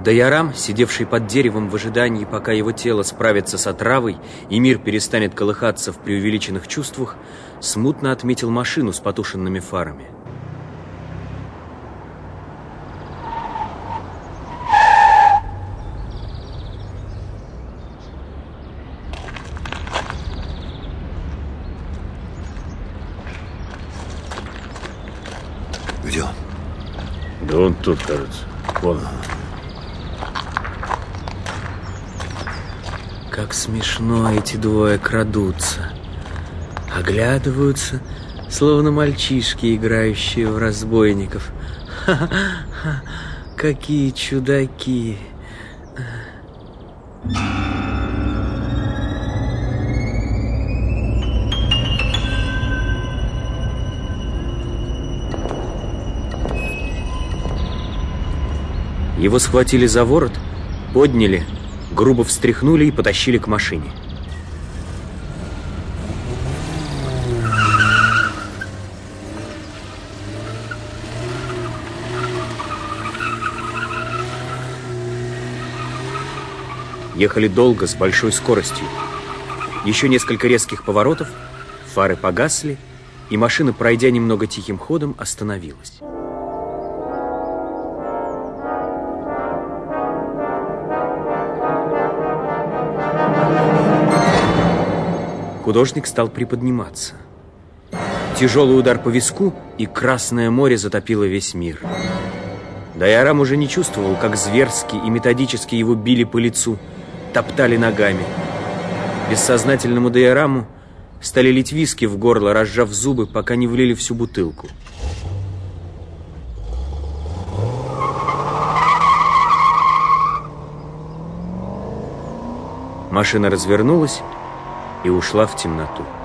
Даярам, сидевший под деревом в ожидании, пока его тело справится с отравой и мир перестанет колыхаться в преувеличенных чувствах, смутно отметил машину с потушенными фарами. Где он? Да он тут, кажется. Вон. Как смешно эти двое крадутся. Оглядываются, словно мальчишки, играющие в разбойников. Ха-ха-ха, какие чудаки. Его схватили за ворот, подняли, грубо встряхнули и потащили к машине. Ехали долго, с большой скоростью. Еще несколько резких поворотов, фары погасли, и машина, пройдя немного тихим ходом, остановилась. Художник стал приподниматься. Тяжелый удар по виску, и Красное море затопило весь мир. Даярам уже не чувствовал, как зверски и методически его били по лицу, топтали ногами. Бессознательному Даяраму стали лить виски в горло, разжав зубы, пока не влили всю бутылку. Машина развернулась и ушла в темноту.